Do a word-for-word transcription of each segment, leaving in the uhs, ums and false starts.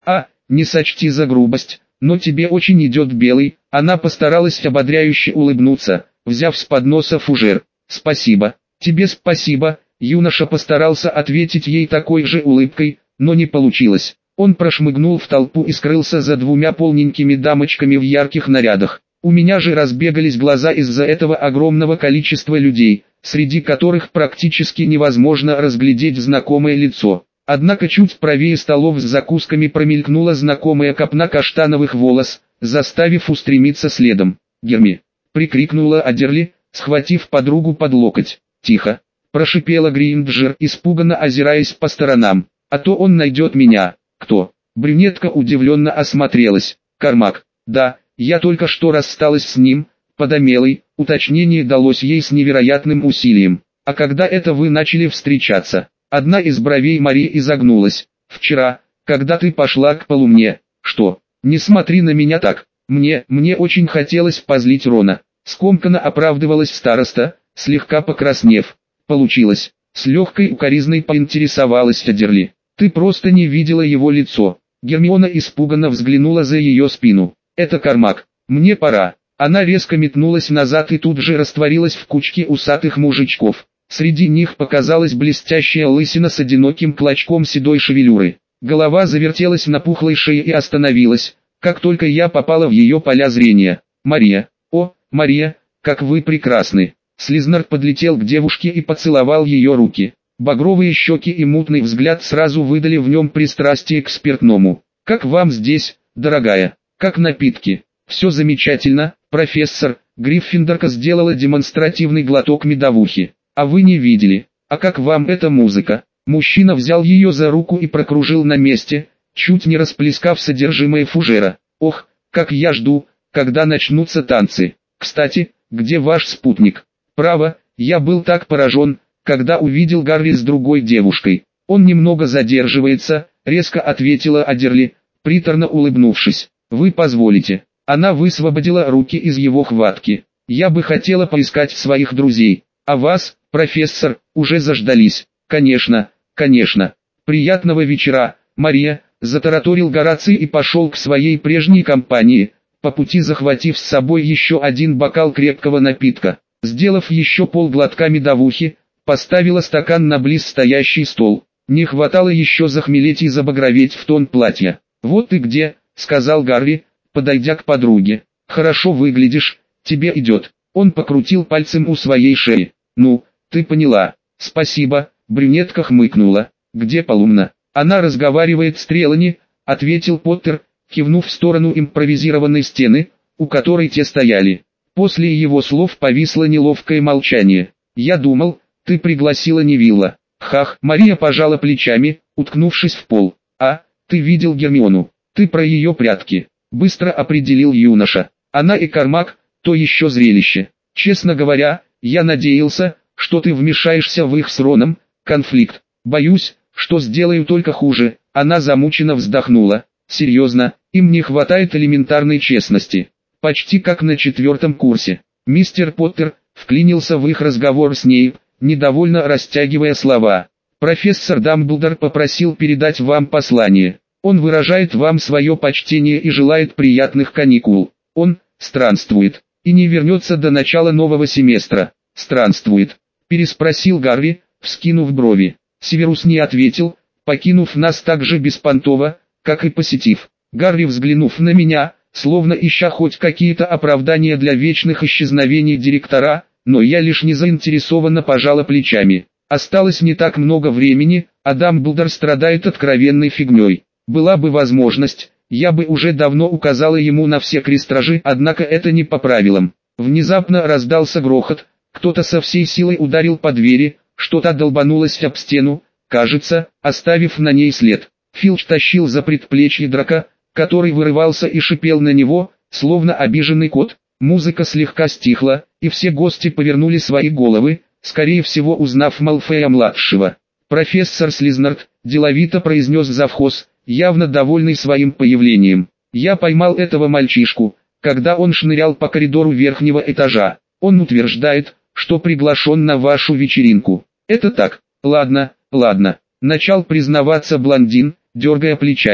А, не сочти за грубость, но тебе очень идет белый. Она постаралась ободряюще улыбнуться, взяв с подноса фужер. Спасибо, тебе спасибо. Юноша постарался ответить ей такой же улыбкой, но не получилось. Он прошмыгнул в толпу и скрылся за двумя полненькими дамочками в ярких нарядах. У меня же разбегались глаза из-за этого огромного количества людей, среди которых практически невозможно разглядеть знакомое лицо. Однако чуть правее столов с закусками промелькнула знакомая копна каштановых волос, заставив устремиться следом. «Герми!» — прикрикнула Адерли, схватив подругу под локоть. «Тихо!» — прошипела Гринджер, испуганно озираясь по сторонам. «А то он найдет меня!» «Кто?» Брюнетка удивленно осмотрелась. «Кармак!» «Да, я только что рассталась с ним», — подомелой, уточнение далось ей с невероятным усилием. «А когда это вы начали встречаться?» Одна из бровей Марии изогнулась. «Вчера, когда ты пошла к полумне». «Что? Не смотри на меня так. Мне, мне очень хотелось позлить Рона». Скомканно оправдывалась староста, слегка покраснев. «Получилось». С легкой укоризной поинтересовалась Адерли. «Ты просто не видела его лицо». Гермиона испуганно взглянула за ее спину. «Это Кармак. Мне пора». Она резко метнулась назад и тут же растворилась в кучке усатых мужичков. Среди них показалась блестящая лысина с одиноким клочком седой шевелюры. Голова завертелась на пухлой шее и остановилась, как только я попала в ее поля зрения. «Мария! О, Мария, как вы прекрасны!» Слизнард подлетел к девушке и поцеловал ее руки. Багровые щеки и мутный взгляд сразу выдали в нем пристрастие к спиртному. «Как вам здесь, дорогая? Как напитки?» «Все замечательно, профессор». Гриффиндорка сделала демонстративный глоток медовухи. «А вы не видели? А как вам эта музыка?» Мужчина взял ее за руку и прокружил на месте, чуть не расплескав содержимое фужера. «Ох, как я жду, когда начнутся танцы. Кстати, где ваш спутник?» «Право, я был так поражен, когда увидел Гарри с другой девушкой. Он немного задерживается», — резко ответила Адерли, приторно улыбнувшись. «Вы позволите?» Она высвободила руки из его хватки. «Я бы хотела поискать своих друзей. А вас, профессор, уже заждались». «Конечно, конечно. Приятного вечера, Мария», — затараторил Гораций и пошел к своей прежней компании, по пути захватив с собой еще один бокал крепкого напитка. Сделав еще полглотка медовухи, поставила стакан на близ стоящий стол. Не хватало еще захмелеть и забагроветь в тон платья. «Вот ты где», — сказал Гарри, подойдя к подруге. «Хорошо выглядишь, тебе идет». Он покрутил пальцем у своей шеи. «Ну, ты поняла. Спасибо». Брюнетка хмыкнула. «Где Полумна?» «Она разговаривает с Трелани», — ответил Поттер, кивнув в сторону импровизированной стены, у которой те стояли. После его слов повисло неловкое молчание. «Я думал, ты пригласила Невилла». «Хах!» Мария пожала плечами, уткнувшись в пол. «А, ты видел Гермиону? Ты про ее прятки», — быстро определил юноша. «Она и Кармак, то еще зрелище. Честно говоря, я надеялся, что ты вмешаешься в их с Роном конфликт. Боюсь, что сделаю только хуже». Она замученно вздохнула. «Серьезно, им не хватает элементарной честности. Почти как на четвертом курсе». Мистер Поттер вклинился в их разговор с ней, недовольно растягивая слова. «Профессор Дамблдор попросил передать вам послание. Он выражает вам свое почтение и желает приятных каникул. Он странствует и не вернется до начала нового семестра». «Странствует?» — переспросил Гарри, вскинув брови. Северус не ответил, покинув нас так же беспонтово, как и посетив. Гарри, взглянув на меня, словно ища хоть какие-то оправдания для вечных исчезновений директора, но я лишь не заинтересованно пожала плечами. Осталось не так много времени, а Дамблдор страдает откровенной фигней. Была бы возможность, я бы уже давно указала ему на все крестражи, однако это не по правилам. Внезапно раздался грохот, кто-то со всей силой ударил по двери, что-то долбанулось об стену, кажется, оставив на ней след. Филч тащил за предплечье драка, который вырывался и шипел на него, словно обиженный кот. Музыка слегка стихла, и все гости повернули свои головы, скорее всего узнав Малфея-младшего. «Профессор Слизнард», — деловито произнес завхоз, явно довольный своим появлением. «Я поймал этого мальчишку, когда он шнырял по коридору верхнего этажа. Он утверждает, что приглашен на вашу вечеринку». «Это так? Ладно, ладно», — начал признаваться блондин, дергая плечами.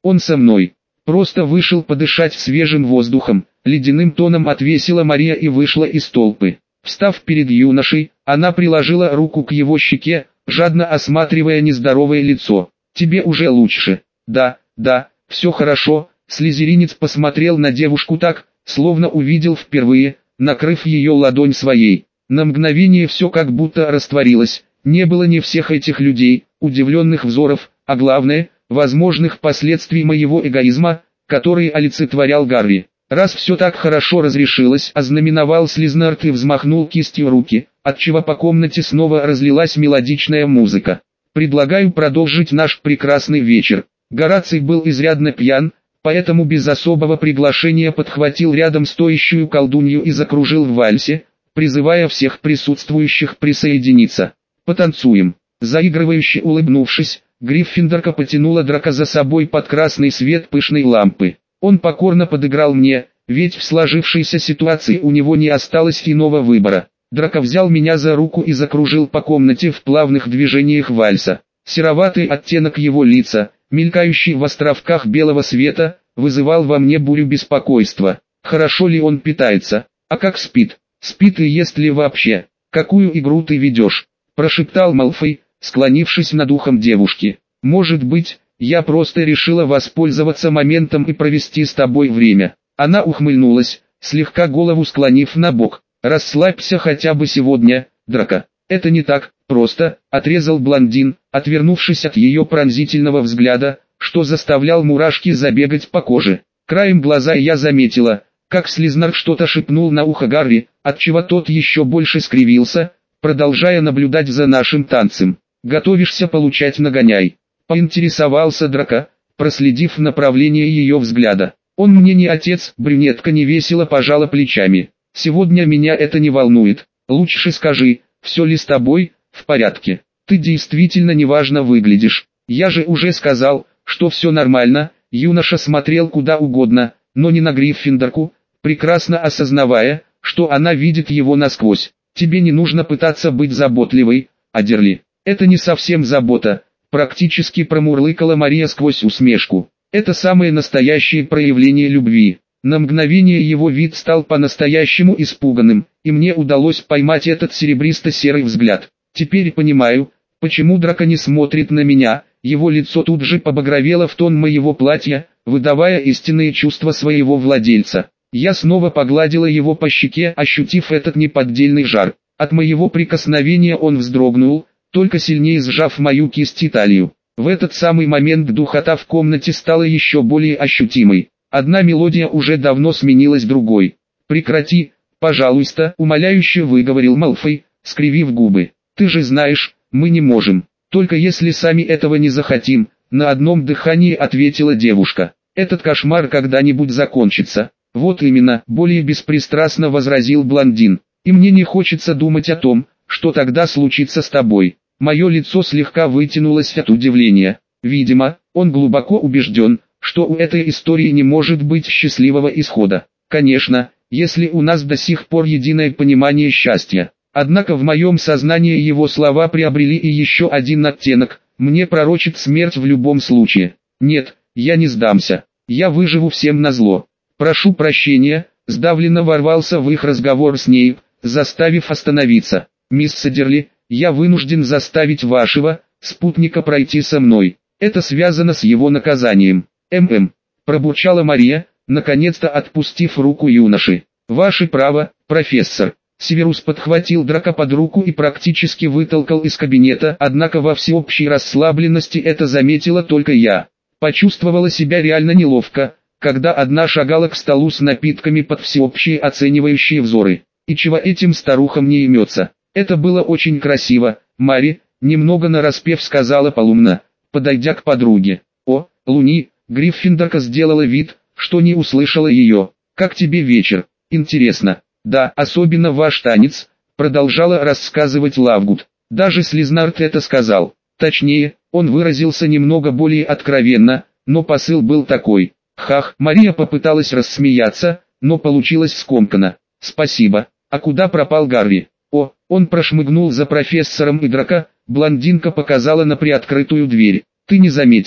Он со мной. Просто вышел подышать свежим воздухом, ледяным тоном ответила Мария и вышла из толпы. Встав перед юношей, она приложила руку к его щеке, жадно осматривая нездоровое лицо. «Тебе уже лучше?» «Да, да, все хорошо». Слизеринец посмотрел на девушку так, словно увидел впервые, накрыв ее ладонь своей. На мгновение все как будто растворилось, не было ни всех этих людей, удивленных взоров, а главное, возможных последствий моего эгоизма, который олицетворял Гарри. Раз все так хорошо разрешилось, ознаменовал Слизнард и взмахнул кистью руки, отчего по комнате снова разлилась мелодичная музыка. «Предлагаю продолжить наш прекрасный вечер». Гораций был изрядно пьян, поэтому без особого приглашения подхватил рядом стоящую колдунью и закружил в вальсе, призывая всех присутствующих присоединиться. «Потанцуем». Заигрывающе улыбнувшись, Гриффиндорка потянула Драко за собой под красный свет пышной лампы. Он покорно подыграл мне, ведь в сложившейся ситуации у него не осталось иного выбора. Драко взял меня за руку и закружил по комнате в плавных движениях вальса. Сероватый оттенок его лица, мелькающий в островках белого света, вызывал во мне бурю беспокойства. Хорошо ли он питается? А как спит? Спит и ест ли вообще? Какую игру ты ведешь? Прошептал Малфой, склонившись над ухом девушки. Может быть, я просто решила воспользоваться моментом и провести с тобой время. Она ухмыльнулась, слегка голову склонив на бок. Расслабься хотя бы сегодня, Драко. Это не так просто, отрезал блондин, отвернувшись от ее пронзительного взгляда, что заставлял мурашки забегать по коже. Краем глаза я заметила, как Слизнард что-то шепнул на ухо Гарри, отчего тот еще больше скривился, продолжая наблюдать за нашим танцем. «Готовишься получать нагоняй?» — поинтересовался Драко, проследив направление ее взгляда. «Он мне не отец», — брюнетка невесело пожала плечами. «Сегодня меня это не волнует. Лучше скажи, все ли с тобой в порядке? Ты действительно неважно выглядишь. Я же уже сказал, что все нормально». Юноша смотрел куда угодно, но не на Гриффиндорку, прекрасно осознавая, что она видит его насквозь. «Тебе не нужно пытаться быть заботливой, Адерли. Это не совсем забота», — практически промурлыкала Мария сквозь усмешку. «Это самое настоящее проявление любви». На мгновение его вид стал по-настоящему испуганным, и мне удалось поймать этот серебристо-серый взгляд. Теперь понимаю, почему Драко не смотрит на меня. Его лицо тут же побагровело в тон моего платья, выдавая истинные чувства своего владельца. Я снова погладила его по щеке, ощутив этот неподдельный жар. От моего прикосновения он вздрогнул, только сильнее сжав мою кисть и талию. В этот самый момент духота в комнате стала еще более ощутимой. Одна мелодия уже давно сменилась другой. «Прекрати, пожалуйста», — умоляюще выговорил Малфой, скривив губы. «Ты же знаешь, мы не можем. Только если сами этого не захотим», — на одном дыхании ответила девушка. «Этот кошмар когда-нибудь закончится». «Вот именно», — более беспристрастно возразил блондин. «И мне не хочется думать о том, что тогда случится с тобой». Мое лицо слегка вытянулось от удивления. Видимо, он глубоко убежден, что у этой истории не может быть счастливого исхода. Конечно, если у нас до сих пор единое понимание счастья. Однако в моем сознании его слова приобрели и еще один оттенок. Мне пророчит смерть в любом случае. Нет, я не сдамся. Я выживу всем назло. Прошу прощения, сдавленно ворвался в их разговор с ней, заставив остановиться. «Мисс Садерли, я вынужден заставить вашего спутника пройти со мной. Это связано с его наказанием». «М-м», пробурчала Мария, наконец-то отпустив руку юноши. «Ваше право, профессор». Северус подхватил Драко под руку и практически вытолкал из кабинета, однако во всеобщей расслабленности это заметила только я. Почувствовала себя реально неловко, когда одна шагала к столу с напитками под всеобщие оценивающие взоры. И чего этим старухам не имется? Это было очень красиво, Мари, немного нараспев сказала Полумна, подойдя к подруге. «О, Луни», Гриффиндорка сделала вид, что не услышала ее. «Как тебе вечер? Интересно». «Да, особенно ваш танец», продолжала рассказывать Лавгуд. Даже Слизнард это сказал. Точнее, он выразился немного более откровенно, но посыл был такой. Хах, Мария попыталась рассмеяться, но получилось скомканно. «Спасибо. А куда пропал Гарри?» «О, он прошмыгнул за профессором и Драко», блондинка показала на приоткрытую дверь. «Ты не заметила?»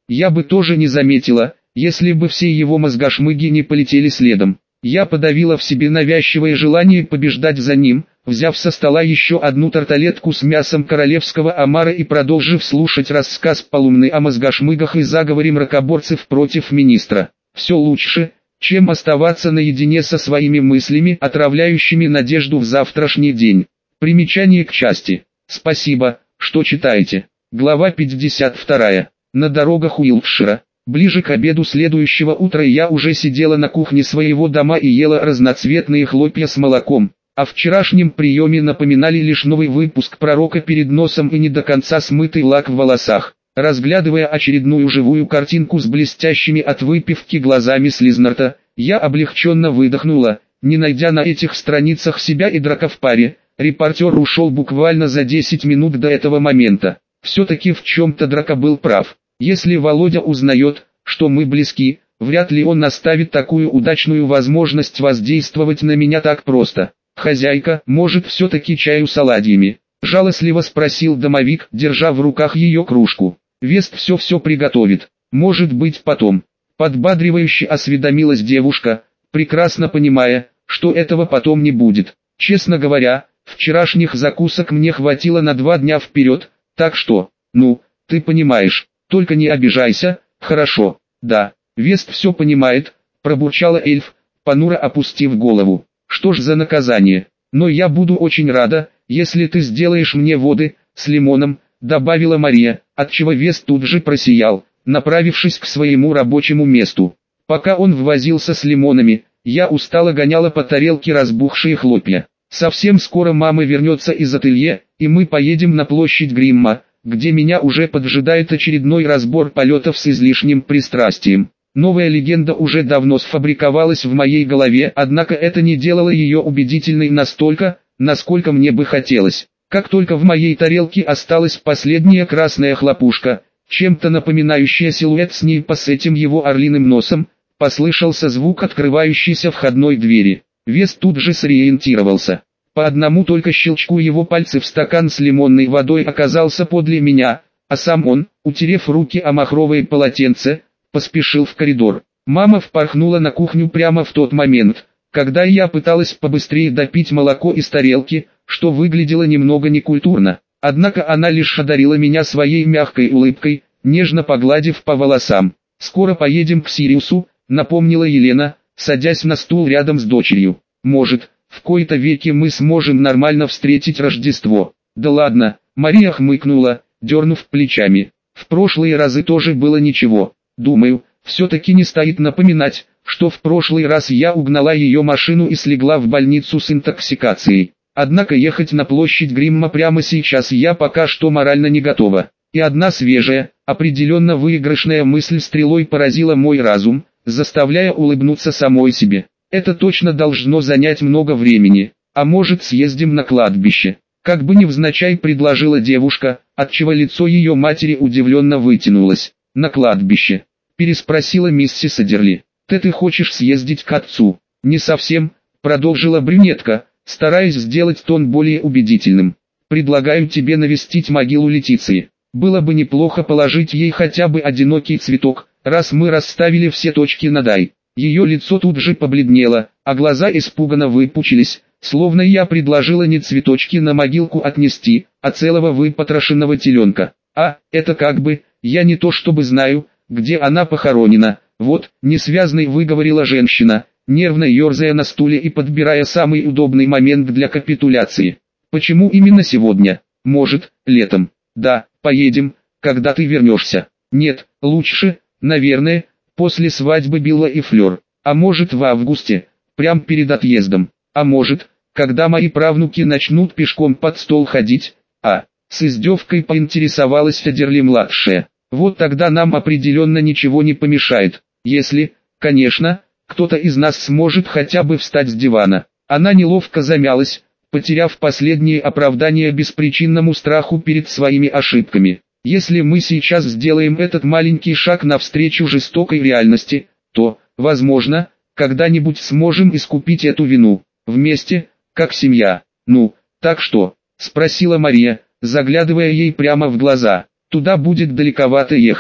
Я бы тоже не заметила, если бы все его мозгошмыги не полетели следом. Я подавила в себе навязчивое желание побеждать за ним, взяв со стола еще одну тарталетку с мясом королевского омара и продолжив слушать рассказ Полумны о мозгошмыгах и заговоре мракоборцев против министра. Все лучше, чем оставаться наедине со своими мыслями, отравляющими надежду в завтрашний день. Примечание к части. Спасибо, что читаете. Глава пятьдесят вторая. На дорогах Уилтшира. Ближе к обеду следующего утра я уже сидела на кухне своего дома и ела разноцветные хлопья с молоком. О вчерашнем приеме напоминали лишь новый выпуск «Пророка» перед носом и не до конца смытый лак в волосах. Разглядывая очередную живую картинку с блестящими от выпивки глазами Слизнарта, я облегченно выдохнула, не найдя на этих страницах себя и Драка в паре. Репортер ушел буквально за десять минут до этого момента. Все-таки в чем-то Драка был прав. Если Володя узнает, что мы близки, вряд ли он оставит такую удачную возможность воздействовать на меня так просто. «Хозяйка, может все-таки чаю с оладьями?» – жалостливо спросил домовик, держа в руках ее кружку. «Вест все-все приготовит. Может быть потом». Подбадривающе осведомилась девушка, прекрасно понимая, что этого потом не будет. Честно говоря, вчерашних закусок мне хватило на два дня вперед, так что, ну, ты понимаешь. Только не обижайся, хорошо? Да, Вест все понимает, пробурчала эльф, понуро опустив голову. Что ж за наказание? Но я буду очень рада, если ты сделаешь мне воды с лимоном, добавила Мария, отчего Вест тут же просиял, направившись к своему рабочему месту. Пока он ввозился с лимонами, я устало гоняла по тарелке разбухшие хлопья. Совсем скоро мама вернется из ателье, и мы поедем на площадь Гримма, где меня уже поджидает очередной разбор полетов с излишним пристрастием. Новая легенда уже давно сфабриковалась в моей голове, однако это не делало ее убедительной настолько, насколько мне бы хотелось. Как только в моей тарелке осталась последняя красная хлопушка, чем-то напоминающая силуэт Снейпа с этим его орлиным носом, послышался звук открывающейся входной двери. Вест тут же сориентировался. По одному только щелчку его пальцев стакан с лимонной водой оказался подле меня, а сам он, утерев руки о махровое полотенце, поспешил в коридор. Мама впорхнула на кухню прямо в тот момент, когда я пыталась побыстрее допить молоко из тарелки, что выглядело немного некультурно. Однако она лишь одарила меня своей мягкой улыбкой, нежно погладив по волосам. «Скоро поедем к Сириусу», — напомнила Елена, садясь на стул рядом с дочерью. «Может, в кои-то веки мы сможем нормально встретить Рождество». «Да ладно», — Мария хмыкнула, дернув плечами. «В прошлые разы тоже было ничего. Думаю, все-таки не стоит напоминать, что в прошлый раз я угнала ее машину и слегла в больницу с интоксикацией. Однако ехать на площадь Гримма прямо сейчас я пока что морально не готова». И одна свежая, определенно выигрышная мысль стрелой поразила мой разум, заставляя улыбнуться самой себе. «Это точно должно занять много времени, а может съездим на кладбище?» Как бы невзначай предложила девушка, отчего лицо ее матери удивленно вытянулось. «На кладбище?» – переспросила миссис Адерли. «Ты ты хочешь съездить к отцу?» «Не совсем», – продолжила брюнетка, стараясь сделать тон более убедительным. «Предлагаю тебе навестить могилу Летиции. Было бы неплохо положить ей хотя бы одинокий цветок, раз мы расставили все точки над «и». Ее лицо тут же побледнело, а глаза испуганно выпучились, словно я предложила не цветочки на могилку отнести, а целого выпотрошенного теленка. «А, это как бы, я не то чтобы знаю, где она похоронена, вот», несвязной выговорила женщина, нервно ерзая на стуле и подбирая самый удобный момент для капитуляции. «Почему именно сегодня? Может, летом?» «Да, поедем, когда ты вернешься». «Нет, лучше, наверное, после свадьбы Билла и Флёр. А может в августе, прям перед отъездом. А может, когда мои правнуки начнут пешком под стол ходить, а...» С издевкой поинтересовалась Адерли-младшая. «Вот тогда нам определенно ничего не помешает, если, конечно, кто-то из нас сможет хотя бы встать с дивана». Она неловко замялась, потеряв последнее оправдание беспричинному страху перед своими ошибками. «Если мы сейчас сделаем этот маленький шаг навстречу жестокой реальности, то, возможно, когда-нибудь сможем искупить эту вину, вместе, как семья». «Ну, так что?» – спросила Мария, заглядывая ей прямо в глаза. «Туда будет далековато ехать».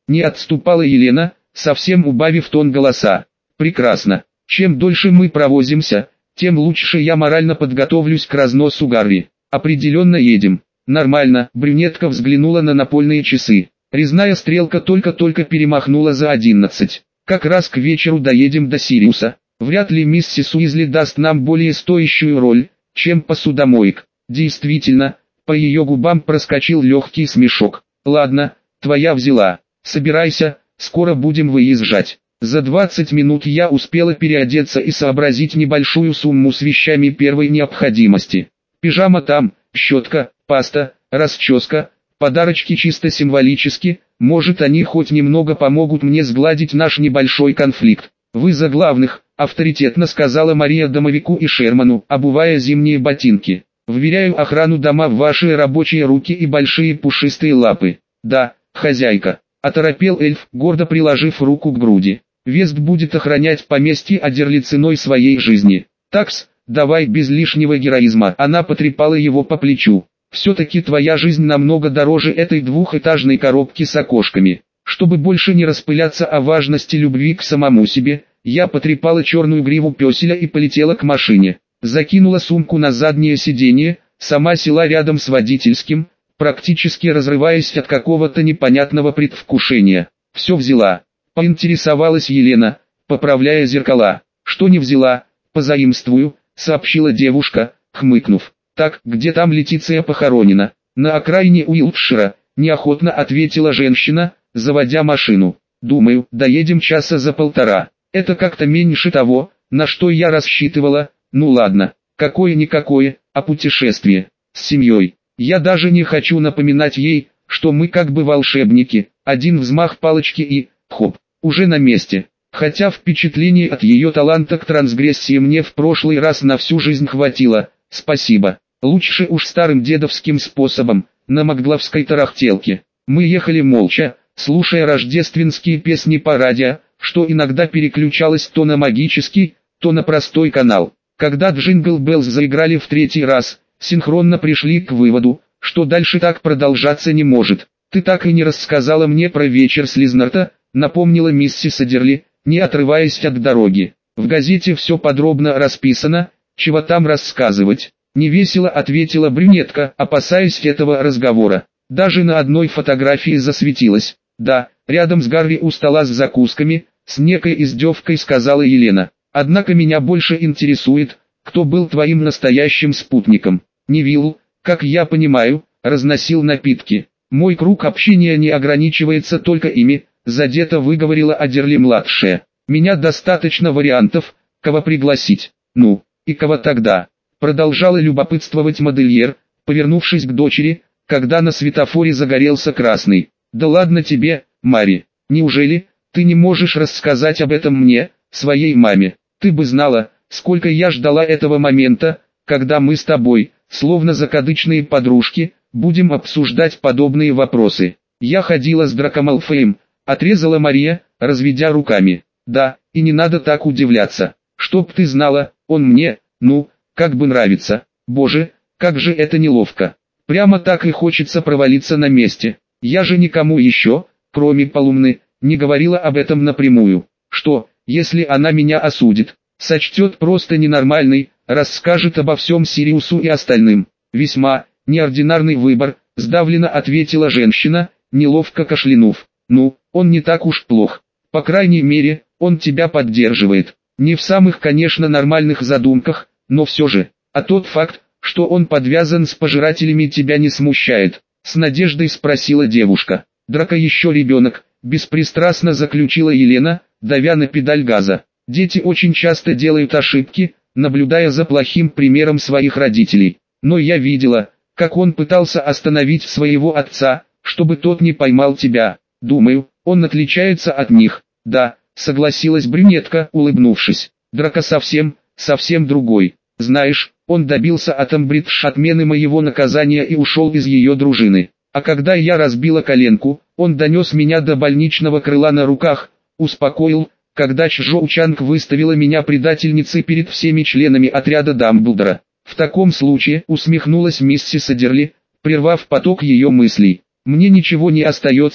Не отступала Елена, совсем убавив тон голоса. Прекрасно. Чем дольше мы провозимся, тем лучше я морально подготовлюсь к разносу Гарри. Определенно едем. Нормально. Брюнетка взглянула на напольные часы. Резная стрелка только-только перемахнула за одиннадцать. Как раз к вечеру доедем до Сириуса. Вряд ли миссис Уизли даст нам более стоящую роль, чем посудомоек. Действительно, по ее губам проскочил легкий смешок. Ладно, твоя взяла. Собирайся, скоро будем выезжать. За двадцать минут я успела переодеться и сообразить небольшую сумму с вещами первой необходимости. Пижама там, щетка, паста, расческа, подарочки чисто символически, может они хоть немного помогут мне сгладить наш небольшой конфликт. Вы за главных, авторитетно сказала Мария домовику и Шерману, обувая зимние ботинки. Вверяю охрану дома в ваши рабочие руки и большие пушистые лапы. Да, хозяйка. Оторопел эльф, гордо приложив руку к груди. Вест будет охранять поместье Адерли ценой своей жизни. Такс, давай без лишнего героизма. Она потрепала его по плечу. Все-таки твоя жизнь намного дороже этой двухэтажной коробки с окошками. Чтобы больше не распыляться о важности любви к самому себе, я потрепала черную гриву пёселя и полетела к машине. Закинула сумку на заднее сиденье, сама села рядом с водительским, практически разрываясь от какого-то непонятного предвкушения. Все взяла. Поинтересовалась Елена, поправляя зеркала. Что не взяла, позаимствую, сообщила девушка, хмыкнув. Так, где там Летиция похоронена? На окраине Уилтшира, неохотно ответила женщина, заводя машину. Думаю, доедем часа за полтора. Это как-то меньше того, на что я рассчитывала. Ну ладно, какое-никакое, а путешествие. С семьей. Я даже не хочу напоминать ей, что мы как бы волшебники. Один взмах палочки и, хоп, уже на месте. Хотя впечатлений от ее таланта к трансгрессии мне в прошлый раз на всю жизнь хватило. Спасибо. Лучше уж старым дедовским способом, на магловской тарахтелке. Мы ехали молча, слушая рождественские песни по радио, что иногда переключалось то на магический, то на простой канал. Когда Джингл Беллс заиграли в третий раз, синхронно пришли к выводу, что дальше так продолжаться не может. «Ты так и не рассказала мне про вечер Слизнарта», напомнила миссис Адерли, не отрываясь от дороги. «В газете все подробно расписано, чего там рассказывать?» Невесело ответила брюнетка, опасаясь этого разговора. Даже на одной фотографии засветилась. «Да, рядом с Гарри у стола с закусками», с некой издевкой сказала Елена. «Однако меня больше интересует, кто был твоим настоящим спутником. Невилл, как я понимаю, разносил напитки. Мой круг общения не ограничивается только ими», задето выговорила Адерли-младшая. «Меня достаточно вариантов, кого пригласить. Ну, и кого тогда?» Продолжала любопытствовать модельер, повернувшись к дочери, когда на светофоре загорелся красный. «Да ладно тебе, Мари, неужели ты не можешь рассказать об этом мне, своей маме? Ты бы знала, сколько я ждала этого момента, когда мы с тобой, словно закадычные подружки, будем обсуждать подобные вопросы. Я ходила с Драко Малфоем», отрезала Мария, разведя руками. «Да, и не надо так удивляться. Чтоб ты знала, он мне, ну, как бы нравится. Боже, как же это неловко. Прямо так и хочется провалиться на месте. Я же никому еще, кроме Полумны, не говорила об этом напрямую. Что, если она меня осудит, сочтет просто ненормальной, расскажет обо всем Сириусу и остальным?» «Весьма неординарный выбор», сдавленно ответила женщина, неловко кашлянув. «Ну, он не так уж плох. По крайней мере, он тебя поддерживает. Не в самых, конечно, нормальных задумках, но все же. А тот факт, что он подвязан с пожирателями, тебя не смущает?» С надеждой спросила девушка. «Драко еще ребенок», беспристрастно заключила Елена, давя на педаль газа. «Дети очень часто делают ошибки, наблюдая за плохим примером своих родителей. Но я видела, как он пытался остановить своего отца, чтобы тот не поймал тебя. Думаю, он отличается от них». «Да», согласилась брюнетка, улыбнувшись. «Драко совсем, совсем другой. Знаешь, он добился от Амбридж отмены моего наказания и ушел из ее дружины. А когда я разбила коленку, он донес меня до больничного крыла на руках, успокоил, когда Чжоу Чанг выставила меня предательницей перед всеми членами отряда Дамблдора. В таком случае, усмехнулась миссис Адерли, прервав поток ее мыслей, мне ничего не остается,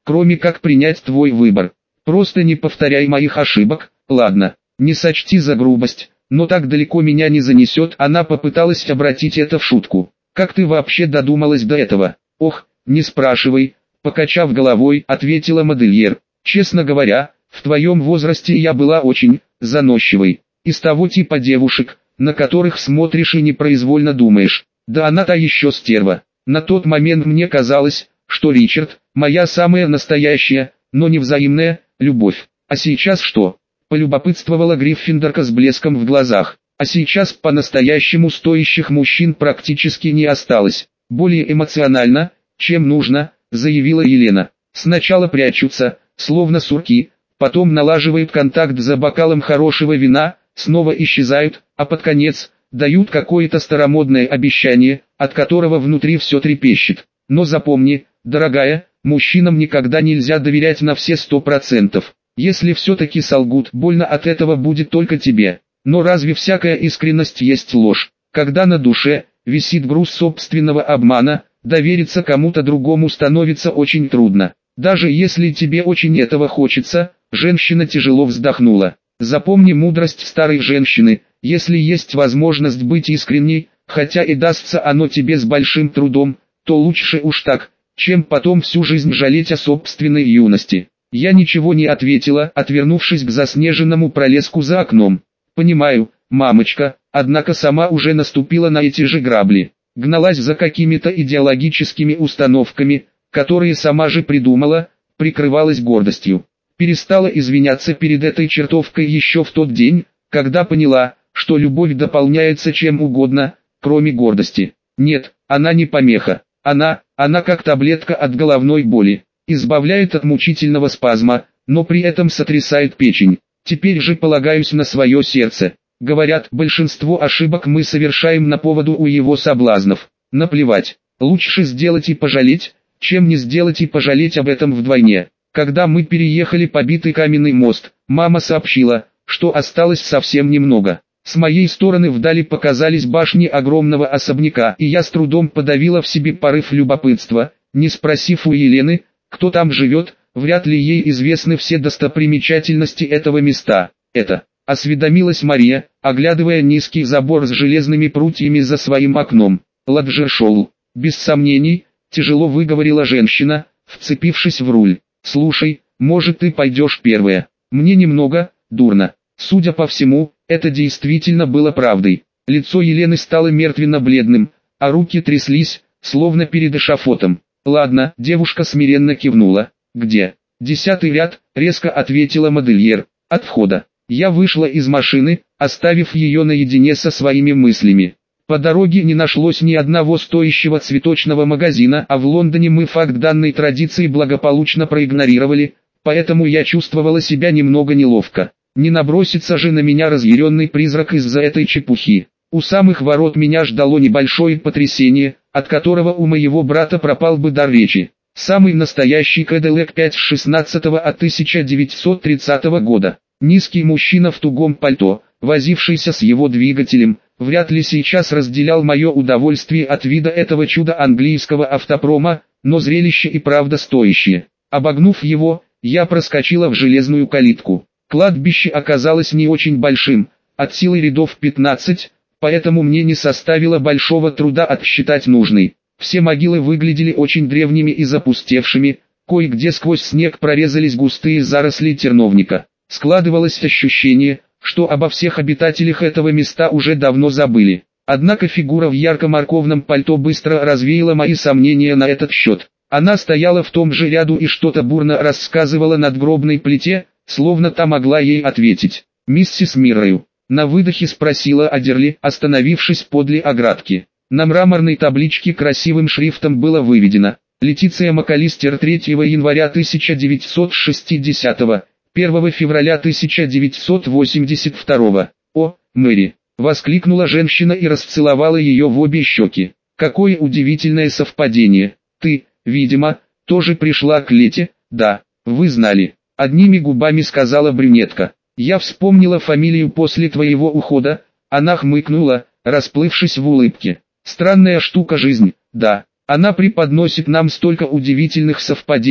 кроме как принять твой выбор. Просто не повторяй моих ошибок, ладно? Не сочти за грубость, но так далеко меня не занесет. Она попыталась обратить это в шутку. Как ты вообще додумалась до этого? Ох, не спрашивай, покачав головой, ответила модельер. Честно говоря, в твоем возрасте я была очень заносчивой. Из того типа девушек, на которых смотришь и непроизвольно думаешь: да она та еще стерва. На тот момент мне казалось, что Ричард – моя самая настоящая, но невзаимная, любовь. А сейчас что? Полюбопытствовала Гриффиндорка с блеском в глазах. А сейчас по-настоящему стоящих мужчин практически не осталось. Более эмоционально, чем нужно, заявила Елена. Сначала прячутся, словно сурки, потом налаживают контакт за бокалом хорошего вина, снова исчезают, а под конец дают какое-то старомодное обещание, от которого внутри все трепещет. Но запомни, дорогая, мужчинам никогда нельзя доверять на все сто процентов. Если все-таки солгут, больно от этого будет только тебе. Но разве всякая искренность есть ложь? Когда на душе висит груз собственного обмана, довериться кому-то другому становится очень трудно. Даже если тебе очень этого хочется, женщина тяжело вздохнула. Запомни мудрость старой женщины: если есть возможность быть искренней, хотя и дастся оно тебе с большим трудом, то лучше уж так, чем потом всю жизнь жалеть о собственной юности. Я ничего не ответила, отвернувшись к заснеженному пролеску за окном. Понимаю, мамочка, однако сама уже наступила на эти же грабли. Гналась за какими-то идеологическими установками, которые сама же придумала, прикрывалась гордостью. Перестала извиняться перед этой чертовкой еще в тот день, когда поняла, что любовь дополняется чем угодно, кроме гордости. Нет, она не помеха. Она, она как таблетка от головной боли. Избавляет от мучительного спазма, но при этом сотрясает печень. Теперь же полагаюсь на свое сердце. Говорят, большинство ошибок мы совершаем на поводу у его соблазнов. Наплевать. Лучше сделать и пожалеть, чем не сделать и пожалеть об этом вдвойне. Когда мы переехали побитый каменный мост, мама сообщила, что осталось совсем немного. С моей стороны вдали показались башни огромного особняка, и я с трудом подавила в себе порыв любопытства, не спросив у Елены, кто там живет. Вряд ли ей известны все достопримечательности этого места. Это, осведомилась Мария, оглядывая низкий забор с железными прутьями за своим окном. Ладжершоу. Без сомнений, тяжело выговорила женщина, вцепившись в руль. Слушай, может ты пойдешь первая? Мне немного дурно. Судя по всему, это действительно было правдой. Лицо Елены стало мертвенно-бледным, а руки тряслись, словно перед эшафотом. Ладно, девушка смиренно кивнула. «Где?» «Десятый ряд», — резко ответила модельер. «От входа». Я вышла из машины, оставив ее наедине со своими мыслями. По дороге не нашлось ни одного стоящего цветочного магазина, а в Лондоне мы факт данной традиции благополучно проигнорировали, поэтому я чувствовала себя немного неловко. Не набросится же на меня разъяренный призрак из-за этой чепухи. У самых ворот меня ждало небольшое потрясение, от которого у моего брата пропал бы дар речи. Самый настоящий Кадиллак пять шестнадцатого от тысяча девятьсот тридцатого года. Низкий мужчина в тугом пальто, возившийся с его двигателем, вряд ли сейчас разделял мое удовольствие от вида этого чуда английского автопрома, но зрелище и правда стоящее. Обогнув его, я проскочила в железную калитку. Кладбище оказалось не очень большим, от силы рядов пятнадцать, поэтому мне не составило большого труда отсчитать нужный. Все могилы выглядели очень древними и запустевшими, кое-где сквозь снег прорезались густые заросли терновника. Складывалось ощущение, что обо всех обитателях этого места уже давно забыли. Однако фигура в ярко-морковном пальто быстро развеяла мои сомнения на этот счет. Она стояла в том же ряду и что-то бурно рассказывала над гробной плите, словно та могла ей ответить. «Миссис Миррою?» На выдохе спросила Адерли, остановившись подле оградки. На мраморной табличке красивым шрифтом было выведено: Летиция МакАлистер третьего января тысяча девятьсот шестидесятого, первого февраля тысяча девятьсот восемьдесят второго. «О, Мэри!» — воскликнула женщина и расцеловала ее в обе щеки. «Какое удивительное совпадение! Ты, видимо, тоже пришла к Лете?» «Да, вы знали», — одними губами сказала брюнетка. «Я вспомнила фамилию после твоего ухода». Она хмыкнула, расплывшись в улыбке. «Странная штука жизнь, да. Она преподносит нам столько удивительных совпадений,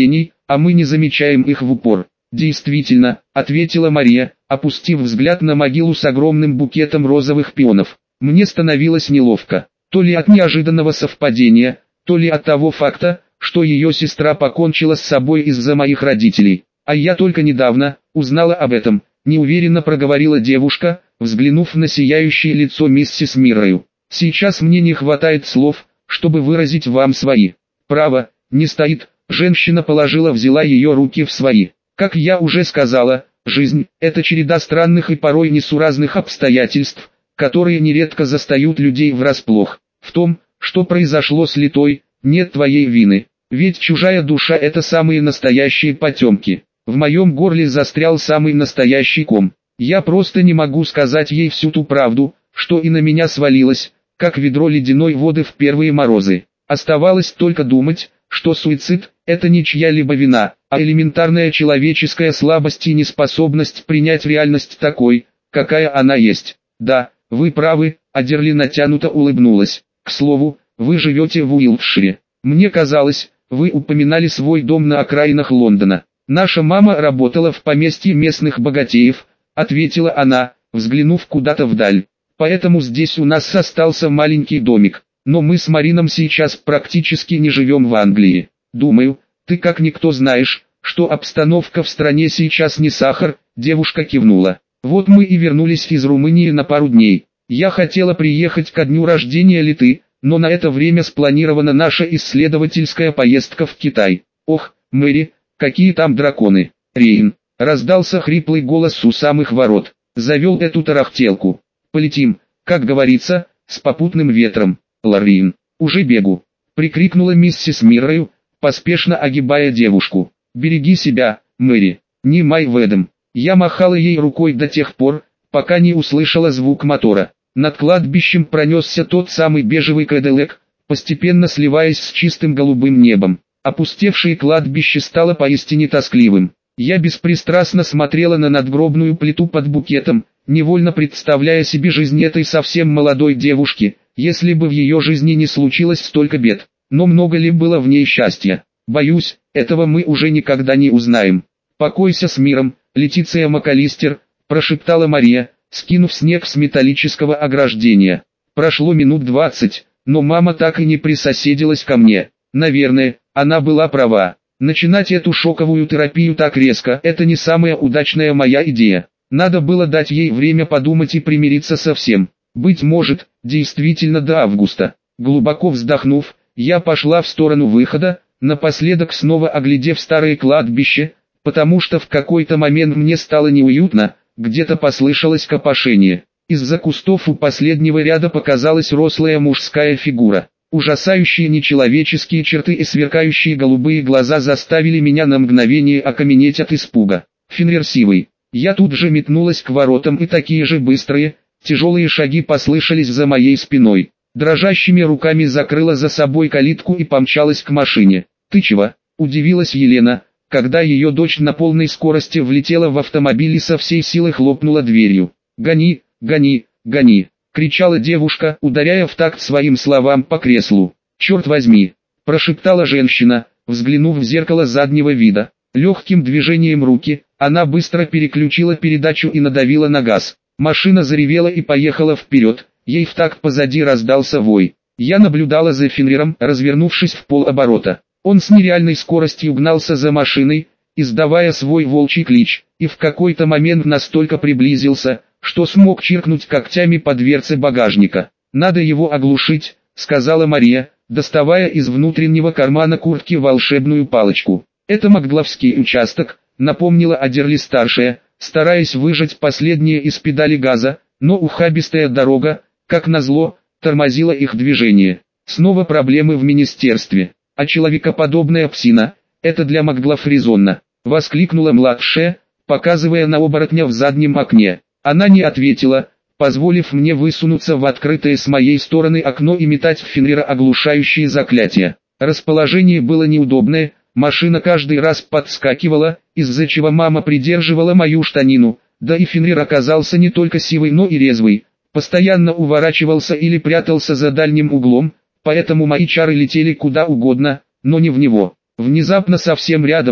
а мы не замечаем их в упор. Действительно, ответила Мария, опустив взгляд на могилу с огромным букетом розовых пионов. Мне становилось неловко, то ли от неожиданного совпадения, то ли от того факта, что ее сестра покончила с собой из-за моих родителей. А я только недавно узнала об этом, неуверенно проговорила девушка, взглянув на сияющее лицо миссис Миррою. Сейчас мне не хватает слов, чтобы выразить вам свои. Право, не стоит, женщина положила взяла ее руки в свои. Как я уже сказала, жизнь – это череда странных и порой несуразных обстоятельств, которые нередко застают людей врасплох. В том, что произошло с Литой, нет твоей вины, ведь чужая душа – это самые настоящие потемки. В моем горле застрял самый настоящий ком. Я просто не могу сказать ей всю ту правду, что и на меня свалилось, как ведро ледяной воды в первые морозы. Оставалось только думать, что суицид – это не чья-либо вина, а элементарная человеческая слабость и неспособность принять реальность такой, какая она есть. Да, вы правы, Адерли натянуто улыбнулась. К слову, вы живете в Уилтшире. Мне казалось, вы упоминали свой дом на окраинах Лондона. Наша мама работала в поместье местных богатеев, ответила она, взглянув куда-то вдаль. Поэтому здесь у нас остался маленький домик. Но мы с Марином сейчас практически не живем в Англии. Думаю, ты как никто знаешь, что обстановка в стране сейчас не сахар, девушка кивнула. Вот мы и вернулись из Румынии на пару дней. Я хотела приехать ко дню рождения Литы, но на это время спланирована наша исследовательская поездка в Китай. Ох, Мэри, какие там драконы. Рейн, раздался хриплый голос у самых ворот. Завел эту тарахтелку. Полетим, как говорится, с попутным ветром. Лоррин, уже бегу, прикрикнула миссис Миррою, поспешно огибая девушку. Береги себя, Мэри, не май в этом. Я махала ей рукой до тех пор, пока не услышала звук мотора. Над кладбищем пронесся тот самый бежевый Кадиллак, постепенно сливаясь с чистым голубым небом. Опустевшее кладбище стало поистине тоскливым. Я беспристрастно смотрела на надгробную плиту под букетом, невольно представляя себе жизнь этой совсем молодой девушки, если бы в ее жизни не случилось столько бед. Но много ли было в ней счастья? Боюсь, этого мы уже никогда не узнаем. «Покойся с миром, Летиция МакАлистер», прошептала Мария, скинув снег с металлического ограждения. Прошло минут двадцать, но мама так и не присоседилась ко мне. Наверное, она была права. Начинать эту шоковую терапию так резко – это не самая удачная моя идея. Надо было дать ей время подумать и примириться со всем. Быть может, действительно до августа. Глубоко вздохнув, я пошла в сторону выхода, напоследок снова оглядев старое кладбище, потому что в какой-то момент мне стало неуютно, где-то послышалось копошение. Из-за кустов у последнего ряда показалась рослая мужская фигура. Ужасающие нечеловеческие черты и сверкающие голубые глаза заставили меня на мгновение окаменеть от испуга. Фенрирсивый. Я тут же метнулась к воротам, и такие же быстрые, тяжелые шаги послышались за моей спиной. Дрожащими руками закрыла за собой калитку и помчалась к машине. «Ты чего?» – удивилась Елена, когда ее дочь на полной скорости влетела в автомобиль и со всей силы хлопнула дверью. «Гони, гони, гони!» – кричала девушка, ударяя в такт своим словам по креслу. «Черт возьми!» – прошептала женщина, взглянув в зеркало заднего вида. Легким движением руки, она быстро переключила передачу и надавила на газ. Машина заревела и поехала вперед, ей в такт позади раздался вой. Я наблюдала за Фенриром, развернувшись в полоборота. Он с нереальной скоростью гнался за машиной, издавая свой волчий клич, и в какой-то момент настолько приблизился, что смог чиркнуть когтями по дверце багажника. «Надо его оглушить», — сказала Мария, доставая из внутреннего кармана куртки волшебную палочку. «Это Макглавский участок», — напомнила Адерли-старшая, стараясь выжать последние из педали газа, но ухабистая дорога, как назло, тормозила их движение. Снова проблемы в министерстве. «А человекоподобная псина, это для Макглав резонно», — воскликнула младшая, показывая на оборотня в заднем окне. Она не ответила, позволив мне высунуться в открытое с моей стороны окно и метать в Фенрира оглушающие заклятия. Расположение было неудобное, машина каждый раз подскакивала, из-за чего мама придерживала мою штанину, да и Фенрир оказался не только сивый, но и резвый, постоянно уворачивался или прятался за дальним углом, поэтому мои чары летели куда угодно, но не в него. Внезапно совсем рядом,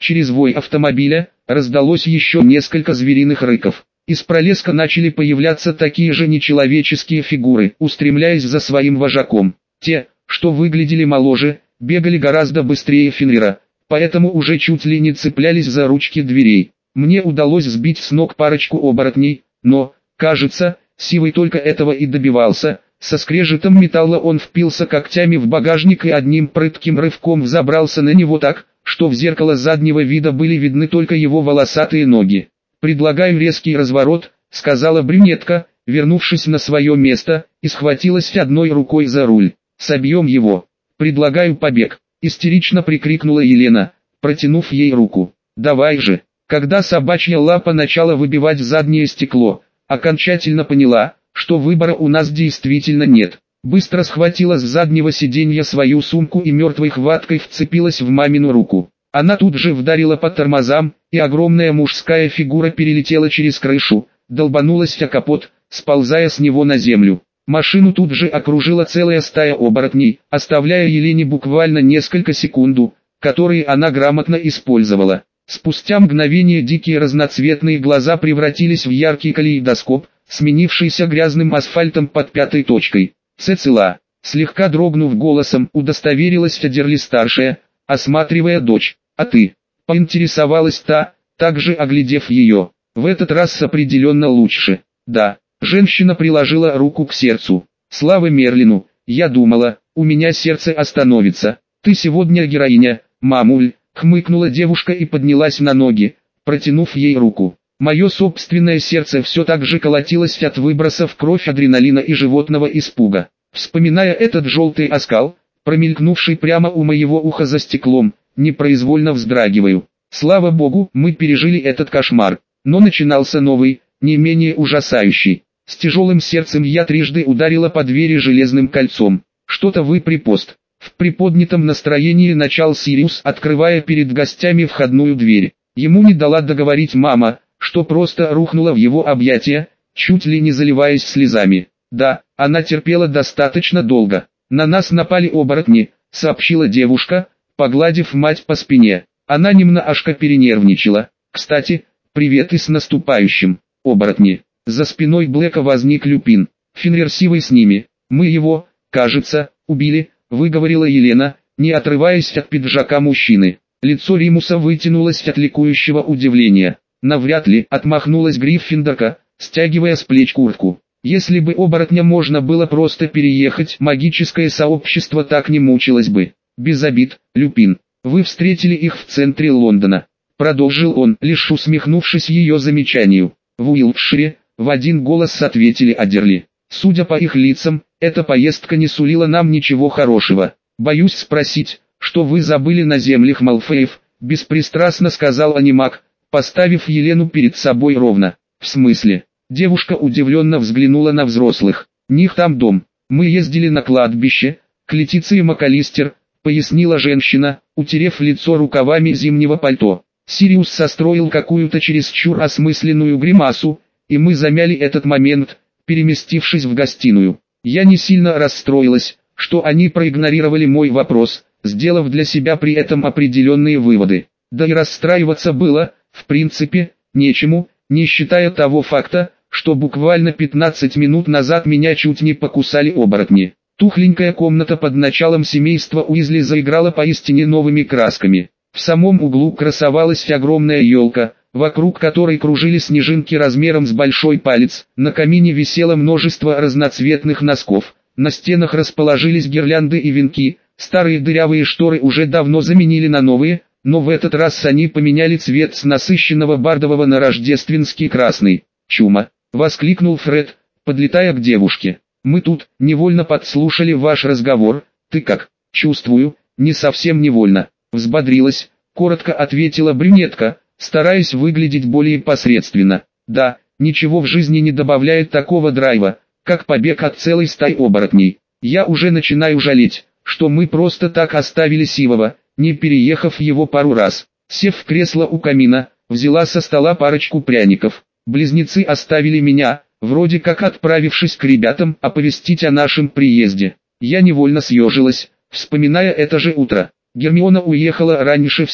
Через вой автомобиля раздалось еще несколько звериных рыков. Из пролеска начали появляться такие же нечеловеческие фигуры, устремляясь за своим вожаком. Те, что выглядели моложе, бегали гораздо быстрее Фенрира, поэтому уже чуть ли не цеплялись за ручки дверей. Мне удалось сбить с ног парочку оборотней, но, кажется, Сивый только этого и добивался. Со скрежетом металла он впился когтями в багажник и одним прытким рывком взобрался на него так, что в зеркало заднего вида были видны только его волосатые ноги. «Предлагаю резкий разворот», — сказала брюнетка, вернувшись на свое место, и схватилась одной рукой за руль. «Собьем его». «Предлагаю побег», — истерично прикрикнула Елена, протянув ей руку. «Давай же». Когда собачья лапа начала выбивать заднее стекло, окончательно поняла, что выбора у нас действительно нет. Быстро схватила с заднего сиденья свою сумку и мертвой хваткой вцепилась в мамину руку. Она тут же вдарила по тормозам, и огромная мужская фигура перелетела через крышу, долбанулась о капот, сползая с него на землю. Машину тут же окружила целая стая оборотней, оставляя Елене буквально несколько секунд, которые она грамотно использовала. Спустя мгновение дикие разноцветные глаза превратились в яркий калейдоскоп, сменившийся грязным асфальтом под пятой точкой. «Цецила», слегка дрогнув голосом, удостоверилась Адерли-старшая, осматривая дочь. «А ты?» — поинтересовалась та, также оглядев ее. В этот раз определенно лучше. «Да». Женщина приложила руку к сердцу. «Слава Мерлину, я думала, у меня сердце остановится. Ты сегодня героиня, мамуль», — хмыкнула девушка и поднялась на ноги, протянув ей руку. Мое собственное сердце все так же колотилось от выбросов кровь адреналина и животного испуга. Вспоминая этот желтый оскал, промелькнувший прямо у моего уха за стеклом, непроизвольно вздрагиваю. Слава богу, мы пережили этот кошмар, но начинался новый, не менее ужасающий. С тяжелым сердцем я трижды ударила по двери железным кольцом. «Что-то вы припост». В приподнятом настроении начал Сириус, открывая перед гостями входную дверь. Ему не дала договорить мама, что просто рухнула в его объятия, чуть ли не заливаясь слезами. «Да, она терпела достаточно долго. На нас напали оборотни», — сообщила девушка, погладив мать по спине. Она немножко перенервничала. «Кстати, привет и с наступающим, оборотни». За спиной Блэка возник Люпин. «Фенрир Сивый с ними. Мы его, кажется, убили», — выговорила Елена, не отрываясь от пиджака мужчины. Лицо Римуса вытянулось от ликующего удивления. «Навряд ли», — отмахнулась Гриффиндорка, стягивая с плеч куртку. «Если бы оборотня можно было просто переехать, магическое сообщество так не мучилось бы. Без обид, Люпин. Вы встретили их в центре Лондона», — продолжил он, лишь усмехнувшись ее замечанию. «В Уилтшире», — в один голос ответили Адерли. «Судя по их лицам, эта поездка не сулила нам ничего хорошего. Боюсь спросить, что вы забыли на землях Малфеев», — беспристрастно сказал анимак, поставив Елену перед собой ровно. «В смысле?» Девушка удивленно взглянула на взрослых. «Них там дом. Мы ездили на кладбище, к Летиции МакАлистер», — пояснила женщина, утерев лицо рукавами зимнего пальто. Сириус состроил какую-то чересчур осмысленную гримасу, и мы замяли этот момент, переместившись в гостиную. Я не сильно расстроилась, что они проигнорировали мой вопрос, сделав для себя при этом определенные выводы. Да и расстраиваться было, в принципе, нечему, не считая того факта, что буквально пятнадцать минут назад меня чуть не покусали оборотни. Тухленькая комната под началом семейства Уизли заиграла поистине новыми красками. В самом углу красовалась огромная елка, вокруг которой кружили снежинки размером с большой палец, на камине висело множество разноцветных носков, на стенах расположились гирлянды и венки, старые дырявые шторы уже давно заменили на новые, но в этот раз они поменяли цвет с насыщенного бордового на рождественский красный. «Чума!» — воскликнул Фред, подлетая к девушке. «Мы тут невольно подслушали ваш разговор. Ты как?» «Чувствую, не совсем невольно», — взбодрилась, коротко ответила брюнетка, стараясь выглядеть более посредственно. «Да, ничего в жизни не добавляет такого драйва, как побег от целой стаи оборотней. Я уже начинаю жалеть, что мы просто так оставили Сивого, не переехав его пару раз». Сев в кресло у камина, взяла со стола парочку пряников. «Близнецы оставили меня, вроде как отправившись к ребятам оповестить о нашем приезде». Я невольно съежилась, вспоминая это же утро. Гермиона уехала раньше всех.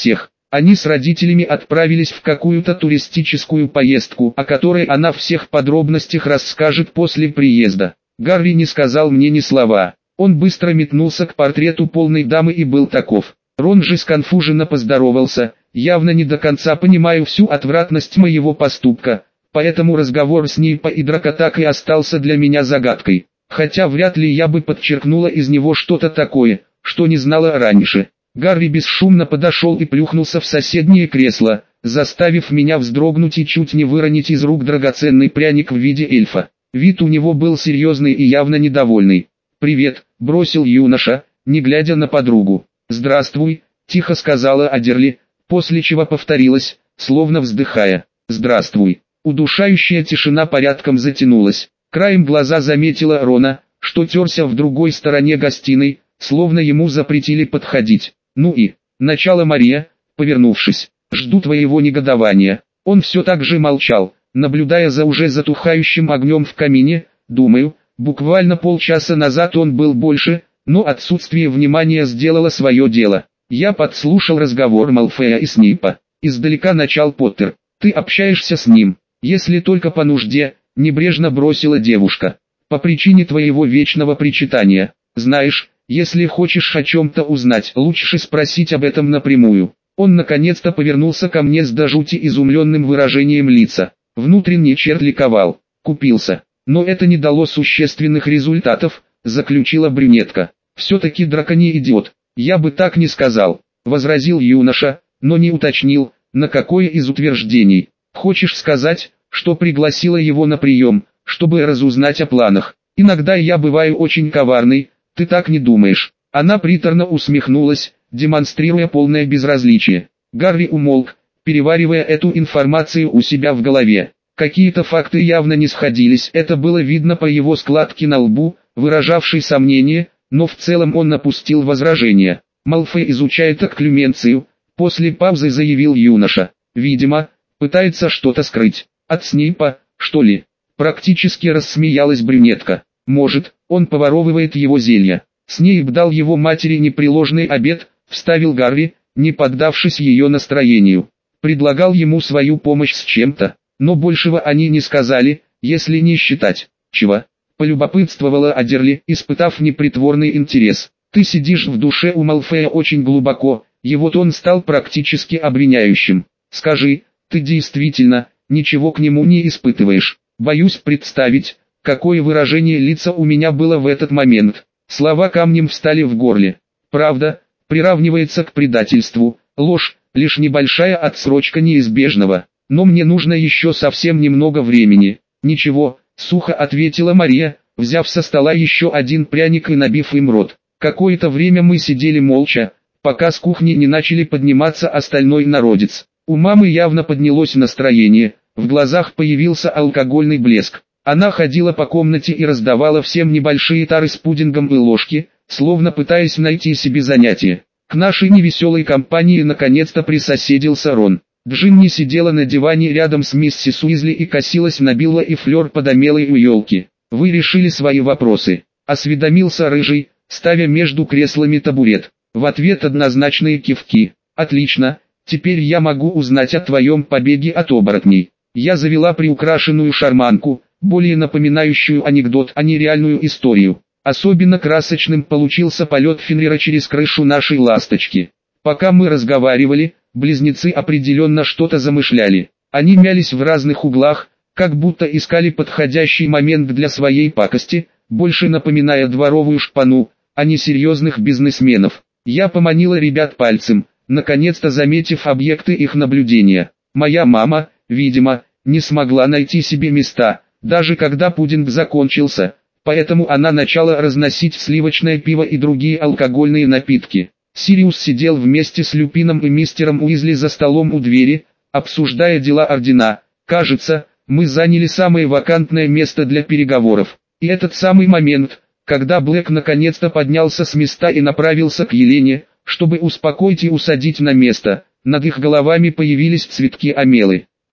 Они с родителями отправились в какую-то туристическую поездку, о которой она в всех подробностях расскажет после приезда. Гарри не сказал мне ни слова. Он быстро метнулся к портрету полной дамы и был таков. Рон же сконфуженно поздоровался, явно не до конца понимая всю отвратность моего поступка, поэтому разговор с Снейпа и Драко так и остался для меня загадкой. Хотя вряд ли я бы подчеркнула из него что-то такое, что не знала раньше. Гарри бесшумно подошел и плюхнулся в соседнее кресло, заставив меня вздрогнуть и чуть не выронить из рук драгоценный пряник в виде эльфа. Вид у него был серьезный и явно недовольный. «Привет», — бросил юноша, не глядя на подругу. «Здравствуй», — тихо сказала Адерли, после чего повторилась, словно вздыхая. «Здравствуй». Удушающая тишина порядком затянулась. Краем глаза заметила Рона, что терся в другой стороне гостиной, словно ему запретили подходить. «Ну и, начало Мария», повернувшись, «жду твоего негодования». Он все так же молчал, наблюдая за уже затухающим огнем в камине. Думаю, буквально полчаса назад он был больше, но отсутствие внимания сделало свое дело. Я подслушал разговор Малфоя и Снейпа. Издалека начал Поттер. «Ты общаешься с ним, если только по нужде», — небрежно бросила девушка. «По причине твоего вечного причитания. Знаешь, если хочешь о чем-то узнать, лучше спросить об этом напрямую». Он наконец-то повернулся ко мне с до жути изумленным выражением лица. Внутренний черт ликовал. «Купился». «Но это не дало существенных результатов», — заключила брюнетка. «Все-таки Драко не идиот». «Я бы так не сказал», — возразил юноша, но не уточнил, на какое из утверждений. «Хочешь сказать, что пригласила его на прием, чтобы разузнать о планах? Иногда я бываю очень коварной, ты так не думаешь?» Она приторно усмехнулась, демонстрируя полное безразличие. Гарри умолк, переваривая эту информацию у себя в голове. Какие-то факты явно не сходились, это было видно по его складке на лбу, выражавшей сомнение, но в целом он напустил возражение. «Малфой изучает окклюменцию», — после паузы заявил юноша. «Видимо, пытается что-то скрыть. От Снейпа, что ли?» Практически рассмеялась брюнетка. «Может, он поворовывает его зелья. Снейп дал его матери непреложный обет», — вставил Гарри, не поддавшись ее настроению. «Предлагал ему свою помощь с чем-то, но большего они не сказали, если не считать». «Чего?» — полюбопытствовала Адерли, испытав непритворный интерес. «Ты сидишь в душе у Малфоя очень глубоко», его тон стал практически обвиняющим. «Скажи, ты действительно ничего к нему не испытываешь?» Боюсь представить, какое выражение лица у меня было в этот момент. Слова камнем встали в горле. «Правда приравнивается к предательству, ложь, лишь небольшая отсрочка неизбежного. Но мне нужно еще совсем немного времени». «Ничего», — сухо ответила Мария, взяв со стола еще один пряник и набив им рот. Какое-то время мы сидели молча, пока с кухни не начали подниматься остальной народец. У мамы явно поднялось настроение, в глазах появился алкогольный блеск. Она ходила по комнате и раздавала всем небольшие тары с пудингом и ложки, словно пытаясь найти себе занятие. К нашей невеселой компании наконец-то присоседился Рон. Джинни сидела на диване рядом с миссис Уизли и косилась на Билла и Флёр под омелой у елки. «Вы решили свои вопросы?» — осведомился Рыжий, ставя между креслами табурет. В ответ однозначные кивки. «Отлично, теперь я могу узнать о твоем побеге от оборотней». Я завела приукрашенную шарманку, более напоминающую анекдот, а не реальную историю. Особенно красочным получился полет Фенрира через крышу нашей ласточки. Пока мы разговаривали, близнецы определенно что-то замышляли. Они мялись в разных углах, как будто искали подходящий момент для своей пакости, больше напоминая дворовую шпану, а не серьезных бизнесменов. Я поманила ребят пальцем, наконец-то заметив объекты их наблюдения. Моя мама, видимо, не смогла найти себе места, даже когда пудинг закончился, поэтому она начала разносить сливочное пиво и другие алкогольные напитки. Сириус сидел вместе с Люпином и мистером Уизли за столом у двери, обсуждая дела ордена. Кажется, мы заняли самое вакантное место для переговоров. И этот самый момент, когда Блэк наконец-то поднялся с места и направился к Елене, чтобы успокоить и усадить на место, над их головами появились цветки омелы.